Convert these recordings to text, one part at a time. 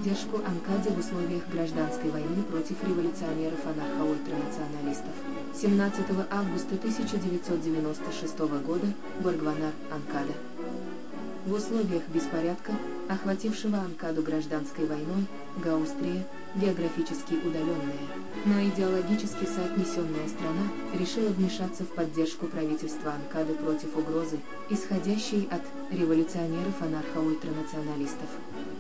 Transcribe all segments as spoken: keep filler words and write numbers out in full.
поддержку Анкаде в условиях гражданской войны против революционеров-анархо-ультранационалистов. семнадцатого августа тысяча девятьсот девяносто шестого года, Боргванар, Анкада. В условиях беспорядка, охватившего Анкаду гражданской войной, Гаустрия, географически удаленная, но идеологически соотнесенная страна, решила вмешаться в поддержку правительства Анкады против угрозы, исходящей от революционеров-анархо-ультранационалистов.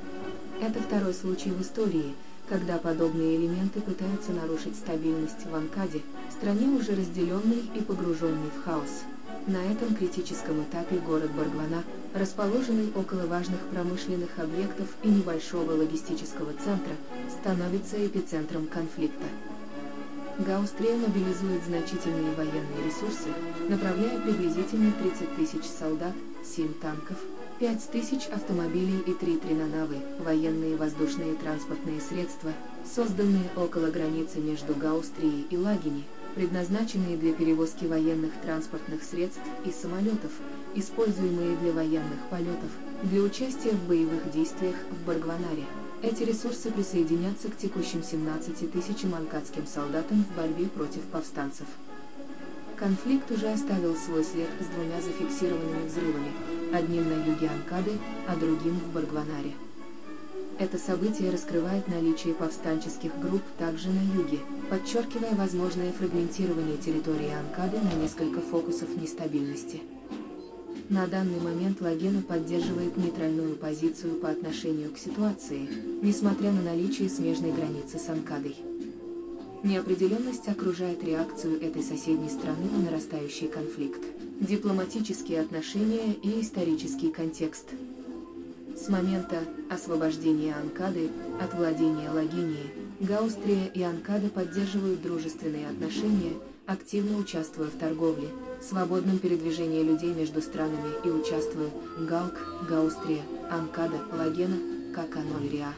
Это второй случай в истории, когда подобные элементы пытаются нарушить стабильность в Анкаде, стране уже разделенной и погруженной в хаос. На этом критическом этапе город Боргванар, расположенный около важных промышленных объектов и небольшого логистического центра, становится эпицентром конфликта. Гаустрия мобилизует значительные военные ресурсы, направляя приблизительно тридцать тысяч солдат, семь танков, пять тысяч автомобилей и три тринонавы, военные воздушные транспортные средства, созданные около границы между Гаустрией и Лагини, предназначенные для перевозки военных транспортных средств и самолетов, используемые для военных полетов, для участия в боевых действиях в Боргванаре. Эти ресурсы присоединятся к текущим семнадцати тысячам анкадским солдатам в борьбе против повстанцев. Конфликт уже оставил свой след с двумя зафиксированными взрывами, одним на юге Анкады, а другим в Боргванаре. Это событие раскрывает наличие повстанческих групп также на юге, подчеркивая возможное фрагментирование территории Анкады на несколько фокусов нестабильности. На данный момент Лагена поддерживает нейтральную позицию по отношению к ситуации, несмотря на наличие смежной границы с Анкадой. Неопределенность окружает реакцию этой соседней страны на нарастающий конфликт, дипломатические отношения и исторический контекст. С момента освобождения Анкады от владения Лагенией, Гаустрия и Анкада поддерживают дружественные отношения, активно участвуя в торговле, свободном передвижении людей между странами и участвуя в Галк, Гаустрия, Анкада, Лагена, Каканольриа.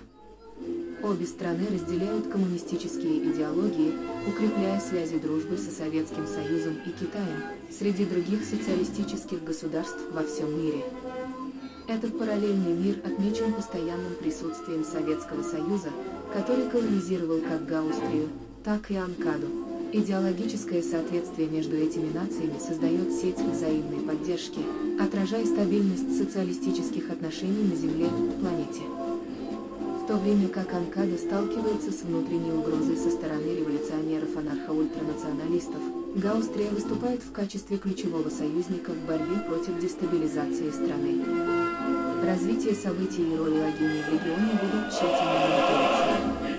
Обе страны разделяют коммунистические идеологии, укрепляя связи дружбы со Советским Союзом и Китаем, среди других социалистических государств во всем мире. Этот параллельный мир отмечен постоянным присутствием Советского Союза, который колонизировал как Гаустрию, так и Анкаду. Идеологическое соответствие между этими нациями создает сеть взаимной поддержки, отражая стабильность социалистических отношений на Земле, планете. В то время как Анкада сталкивается с внутренней угрозой со стороны революционеров-анархо-ультранационалистов, Гаустрия выступает в качестве ключевого союзника в борьбе против дестабилизации страны. Развитие событий и роль Лагении в регионе будут тщательно мониториться.